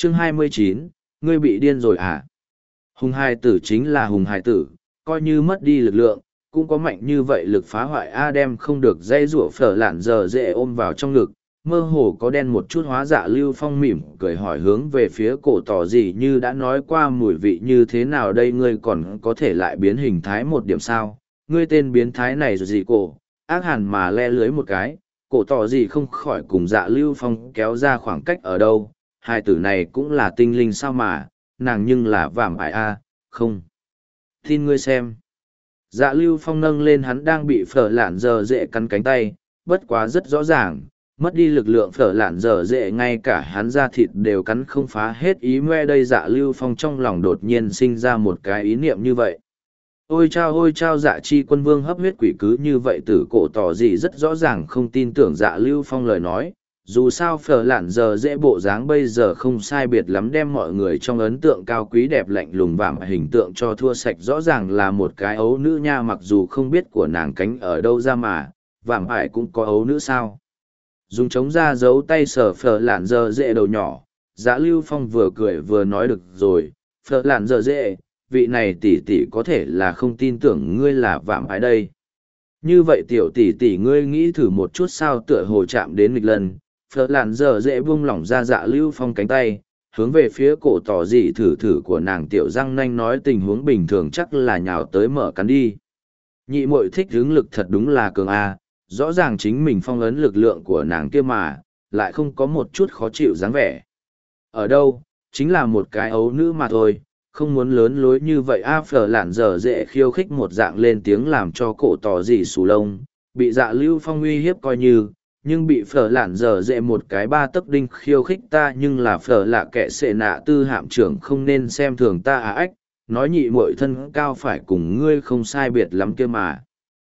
Chương 29, ngươi bị điên rồi à? Hùng hài tử chính là hùng hài tử, coi như mất đi lực lượng, cũng có mạnh như vậy lực phá hoại A đem không được dây rủa phở lạn giờ dễ ôm vào trong ngực, mơ hồ có đen một chút hóa dạ Lưu Phong mỉm cười hỏi hướng về phía cổ tỏ gì như đã nói qua mùi vị như thế nào đây ngươi còn có thể lại biến hình thái một điểm sao, ngươi tên biến thái này rồi gì cổ, ác hẳn mà le lưới một cái, cổ tỏ gì không khỏi cùng dạ Lưu Phong kéo ra khoảng cách ở đâu, hai tử này cũng là tinh linh sao mà, nàng nhưng là vảm ải A, không. Tin ngươi xem. Dạ Lưu Phong nâng lên hắn đang bị phở lạn giờ dễ cắn cánh tay, bất quá rất rõ ràng, mất đi lực lượng phở lạn giờ dễ ngay cả hắn da thịt đều cắn không phá hết ý me đây dạ Lưu Phong trong lòng đột nhiên sinh ra một cái ý niệm như vậy. Ôi chao dạ chi quân vương hấp huyết quỷ cứ như vậy tử cổ tỏ gì rất rõ ràng không tin tưởng dạ Lưu Phong lời nói. Dù sao phở lạn giờ dễ bộ dáng bây giờ không sai biệt lắm đem mọi người trong ấn tượng cao quý đẹp lạnh lùng vạm hình tượng cho thua sạch rõ ràng là một cái ấu nữ nha mặc dù không biết của nàng cánh ở đâu ra mà, vạm ải cũng có ấu nữ sao. Dùng trống ra giấu tay sờ phở lạn giờ dễ đầu nhỏ, dạ Lưu Phong vừa cười vừa nói được rồi, phở lạn giờ dễ, vị này tỷ tỷ có thể là không tin tưởng ngươi là vạm ải đây. Như vậy tiểu tỷ tỷ ngươi nghĩ thử một chút sao tựa hồ chạm đến nghịch lần. Phở lạn giờ dễ buông lỏng ra dạ Lưu Phong cánh tay, hướng về phía cổ tỏ dị thử thử của nàng tiểu răng nanh nói tình huống bình thường chắc là nhào tới mở cắn đi. Nhị muội thích hướng lực thật đúng là cường A, rõ ràng chính mình phong ấn lực lượng của nàng kia mà, lại không có một chút khó chịu dáng vẻ. Ở đâu, chính là một cái ấu nữ mà thôi, không muốn lớn lối như vậy A phở lạn giờ dễ khiêu khích một dạng lên tiếng làm cho cổ tỏ dị xù lông, bị dạ Lưu Phong uy hiếp coi như nhưng bị phở lạn giờ dễ một cái ba tấc đinh khiêu khích ta nhưng là phở lạ kệ sệ nạ tư hạm trưởng không nên xem thường ta à ách, nói nhị muội thân cao phải cùng ngươi không sai biệt lắm kia mà.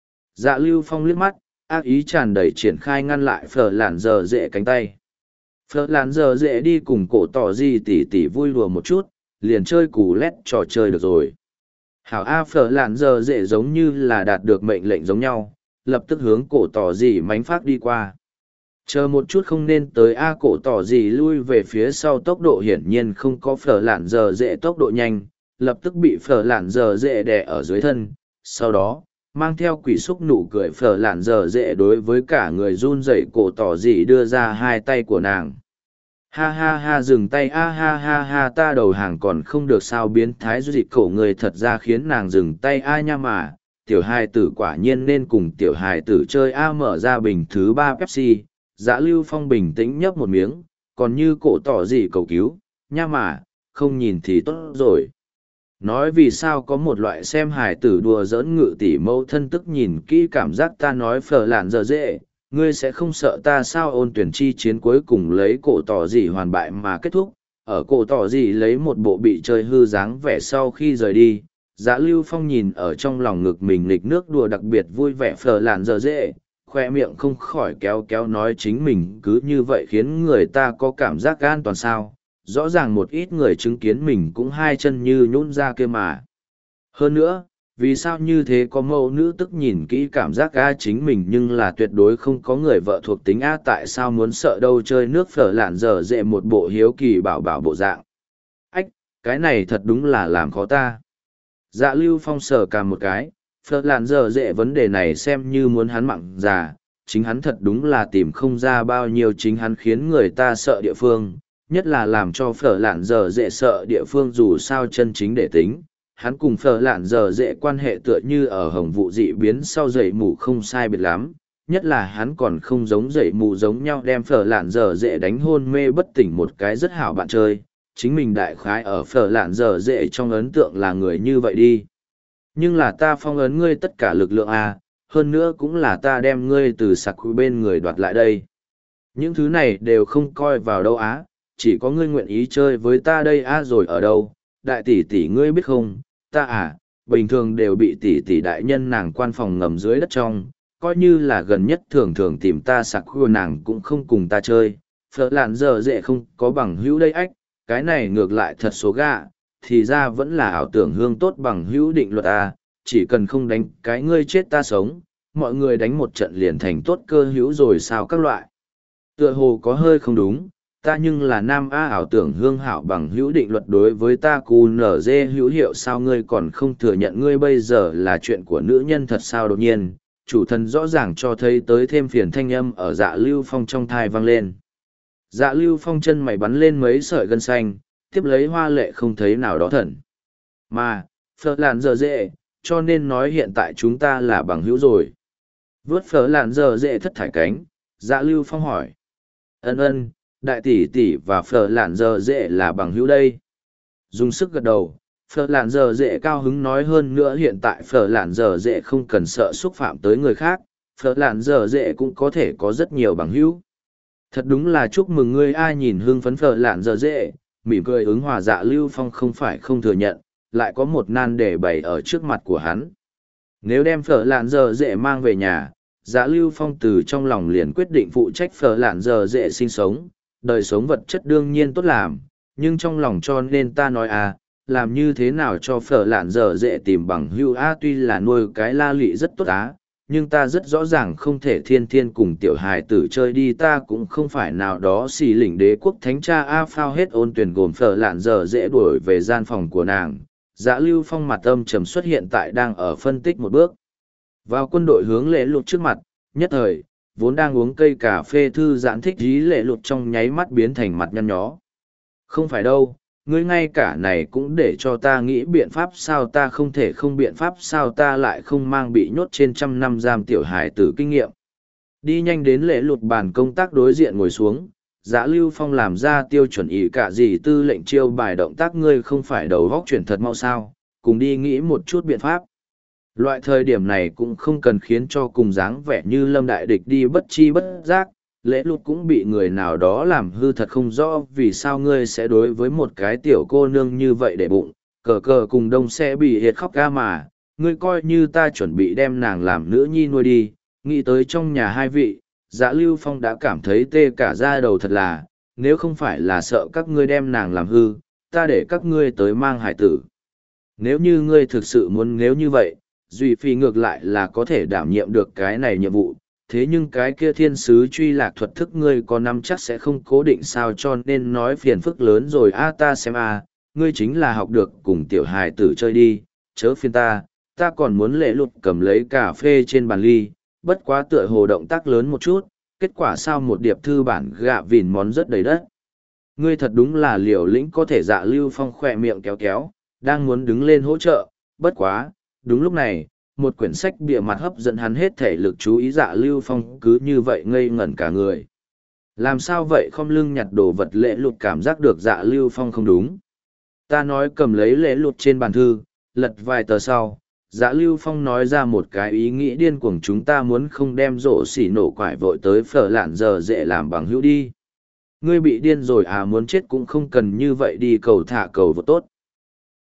Dạ Lưu Phong liếc mắt, ác ý tràn đầy triển khai ngăn lại phở lạn giờ dễ cánh tay. Phở lạn giờ dễ đi cùng cổ tỏ gì tỉ tỉ vui đùa một chút, liền chơi cù lét trò chơi được rồi. Hảo A phở lạn giờ dễ giống như là đạt được mệnh lệnh giống nhau, lập tức hướng cổ tỏ gì mánh phát đi qua. Chờ một chút không nên tới A cổ tỏ gì lui về phía sau tốc độ hiển nhiên không có phở lạn giờ dễ tốc độ nhanh, lập tức bị phở lạn giờ dễ đè ở dưới thân. Sau đó, mang theo quỷ xúc nụ cười phở lạn giờ dễ đối với cả người run rẩy cổ tỏ gì đưa ra hai tay của nàng. Ha ha ha dừng tay a ha ha ha ta đầu hàng còn không được sao biến thái du dịch cổ người thật ra khiến nàng dừng tay a nha mà. Tiểu hài tử quả nhiên nên cùng tiểu hài tử chơi a mở ra bình thứ 3 Pepsi. Dạ Lưu Phong bình tĩnh nhấp một miếng, còn như cổ tỏ gì cầu cứu, nha mà, không nhìn thì tốt rồi. Nói vì sao có một loại xem hài tử đùa giỡn ngự tỷ mâu thân tức nhìn kỹ cảm giác ta nói phở lạn giờ dễ, ngươi sẽ không sợ ta sao ôn tuyển chi chiến cuối cùng lấy cổ tỏ gì hoàn bại mà kết thúc, ở cổ tỏ gì lấy một bộ bị chơi hư dáng vẻ sau khi rời đi. Dạ Lưu Phong nhìn ở trong lòng ngực mình nghịch nước đùa đặc biệt vui vẻ phở lạn giờ dễ, khoe miệng không khỏi kéo kéo nói chính mình cứ như vậy khiến người ta có cảm giác an toàn sao, rõ ràng một ít người chứng kiến mình cũng hai chân như nhũn ra kia mà. Hơn nữa, vì sao như thế có mẫu nữ tức nhìn kỹ cảm giác a chính mình nhưng là tuyệt đối không có người vợ thuộc tính a tại sao muốn sợ đâu chơi nước phở lạn dở dệ một bộ hiếu kỳ bảo bảo bộ dạng. Ách, cái này thật đúng là làm khó ta. Dạ Lưu Phong sờ cả một cái. Phở lạn dở dệ vấn đề này xem như muốn hắn mặn già, chính hắn thật đúng là tìm không ra bao nhiêu chính hắn khiến người ta sợ địa phương, nhất là làm cho phở lạn dở dệ sợ địa phương dù sao chân chính để tính. Hắn cùng phở lạn dở dệ quan hệ tựa như ở hồng vụ dị biến sau dậy mù không sai biệt lắm, nhất là hắn còn không giống dậy mù giống nhau đem phở lạn dở dệ đánh hôn mê bất tỉnh một cái rất hảo bạn chơi, chính mình đại khái ở phở lạn dở dệ trong ấn tượng là người như vậy đi. Nhưng là ta phong ấn ngươi tất cả lực lượng à, hơn nữa cũng là ta đem ngươi từ sặc bên người đoạt lại đây. Những thứ này đều không coi vào đâu á, chỉ có ngươi nguyện ý chơi với ta đây á rồi ở đâu, đại tỷ tỷ ngươi biết không, ta à, bình thường đều bị tỷ tỷ đại nhân nàng quan phòng ngầm dưới đất trong, coi như là gần nhất thường thường tìm ta sặc nàng cũng không cùng ta chơi, phở lạn giờ dễ không có bằng hữu đây ách, cái này ngược lại thật số gạ. Thì ra vẫn là ảo tưởng hương tốt bằng hữu định luật à, chỉ cần không đánh cái ngươi chết ta sống, mọi người đánh một trận liền thành tốt cơ hữu rồi sao các loại. Tựa hồ có hơi không đúng, Ta nhưng là nam A ảo tưởng hương hảo bằng hữu định luật đối với ta cù nở dê hữu hiệu sao ngươi còn không thừa nhận ngươi bây giờ là chuyện của nữ nhân thật sao đột nhiên, chủ thần rõ ràng cho thấy tới thêm phiền thanh âm ở dạ lưu phong trong thai vang lên. Dạ lưu phong chân mày bắn lên mấy sợi gân xanh, tiếp lấy hoa lệ không thấy nào đó thần. Mà, phở làn giờ dễ, cho nên nói hiện tại chúng ta là bằng hữu rồi. Vớt phở làn giờ dễ thất thải cánh, dạ lưu phong hỏi. Ân, đại tỷ tỷ và phở làn giờ dễ là bằng hữu đây. Dùng sức gật đầu, phở làn giờ dễ cao hứng nói hơn nữa hiện tại phở làn giờ dễ không cần sợ xúc phạm tới người khác, phở làn giờ dễ cũng có thể có rất nhiều bằng hữu. Thật đúng là chúc mừng ngươi ai nhìn hương phấn phở lạn giờ dễ, mỉm cười ứng hòa dạ lưu phong không phải không thừa nhận, lại có một nan đề bày ở trước mặt của hắn. Nếu đem phở lạn giờ dễ mang về nhà, dạ lưu phong từ trong lòng liền quyết định phụ trách phở lạn giờ dễ sinh sống, đời sống vật chất đương nhiên tốt làm, nhưng trong lòng cho nên ta nói làm như thế nào cho phở lạn giờ dễ tìm bằng hữu tuy là nuôi cái la lị rất tốt nhưng ta rất rõ ràng không thể thiên thiên cùng tiểu hài tử chơi đi ta cũng không phải nào đó xì lỉnh đế quốc thánh cha phao hết ôn tuyển gồm phở lạn giờ dễ đuổi về gian phòng của nàng. Dạ lưu phong mặt âm trầm xuất hiện tại đang ở phân tích một bước. Vào quân đội hướng lễ lụt trước mặt, nhất thời, vốn đang uống cây cà phê thư giãn thích dí lễ lụt trong nháy mắt biến thành mặt nhăn nhó. Không phải đâu. Ngươi ngay cả này cũng để cho ta nghĩ biện pháp sao ta không thể không biện pháp sao ta lại không mang bị nhốt trên 100 năm giam tiểu hải tử kinh nghiệm. Đi nhanh đến lễ lụt bàn công tác đối diện ngồi xuống, Dạ Lưu Phong làm ra tiêu chuẩn ý cả gì tư lệnh chiêu bài động tác ngươi không phải đầu góc chuyển thật mau sao, cùng đi nghĩ một chút biện pháp. Loại thời điểm này cũng không cần khiến cho cùng dáng vẻ như lâm đại địch đi bất chi bất giác, lễ lụt cũng bị người nào đó làm hư thật không rõ vì sao ngươi sẽ đối với một cái tiểu cô nương như vậy để bụng, cờ cờ cùng đông sẽ bị hiệt khóc ca mà, ngươi coi như ta chuẩn bị đem nàng làm nữ nhi nuôi đi, nghĩ tới trong nhà hai vị, Dạ Lưu Phong đã cảm thấy tê cả da đầu thật là, nếu không phải là sợ các ngươi đem nàng làm hư, ta để các ngươi tới mang hải tử. Nếu như ngươi thực sự muốn nếu như vậy, Duy Phi ngược lại là có thể đảm nhiệm được cái này nhiệm vụ, thế nhưng cái kia thiên sứ truy lạc thuật thức ngươi có năm chắc sẽ không cố định sao cho nên nói phiền phức lớn rồi ta xem ngươi chính là học được cùng tiểu hài tử chơi đi, chớ phiền ta còn muốn lễ lụt cầm lấy cà phê trên bàn ly, bất quá tựa hồ động tác lớn một chút, kết quả sao một điệp thư bản gạ vìn món rất đầy đất. Ngươi thật đúng là liều lĩnh có thể Dạ Lưu Phong khỏe miệng kéo kéo, đang muốn đứng lên hỗ trợ, bất quá, đúng lúc này, một quyển sách bìa mặt hấp dẫn hắn hết thể lực chú ý Dạ Lưu Phong cứ như vậy ngây ngẩn cả người. Làm sao vậy không lưng nhặt đồ vật lễ lụt cảm giác được Dạ Lưu Phong không đúng. Ta nói cầm lấy lễ lụt trên bàn thư, lật vài tờ sau, Dạ Lưu Phong nói ra một cái ý nghĩ điên cuồng chúng ta muốn không đem rổ xỉ nổ quải vội tới phở lạn giờ dễ làm bằng hữu đi. Ngươi bị điên rồi muốn chết cũng không cần như vậy đi cầu thả cầu vô tốt.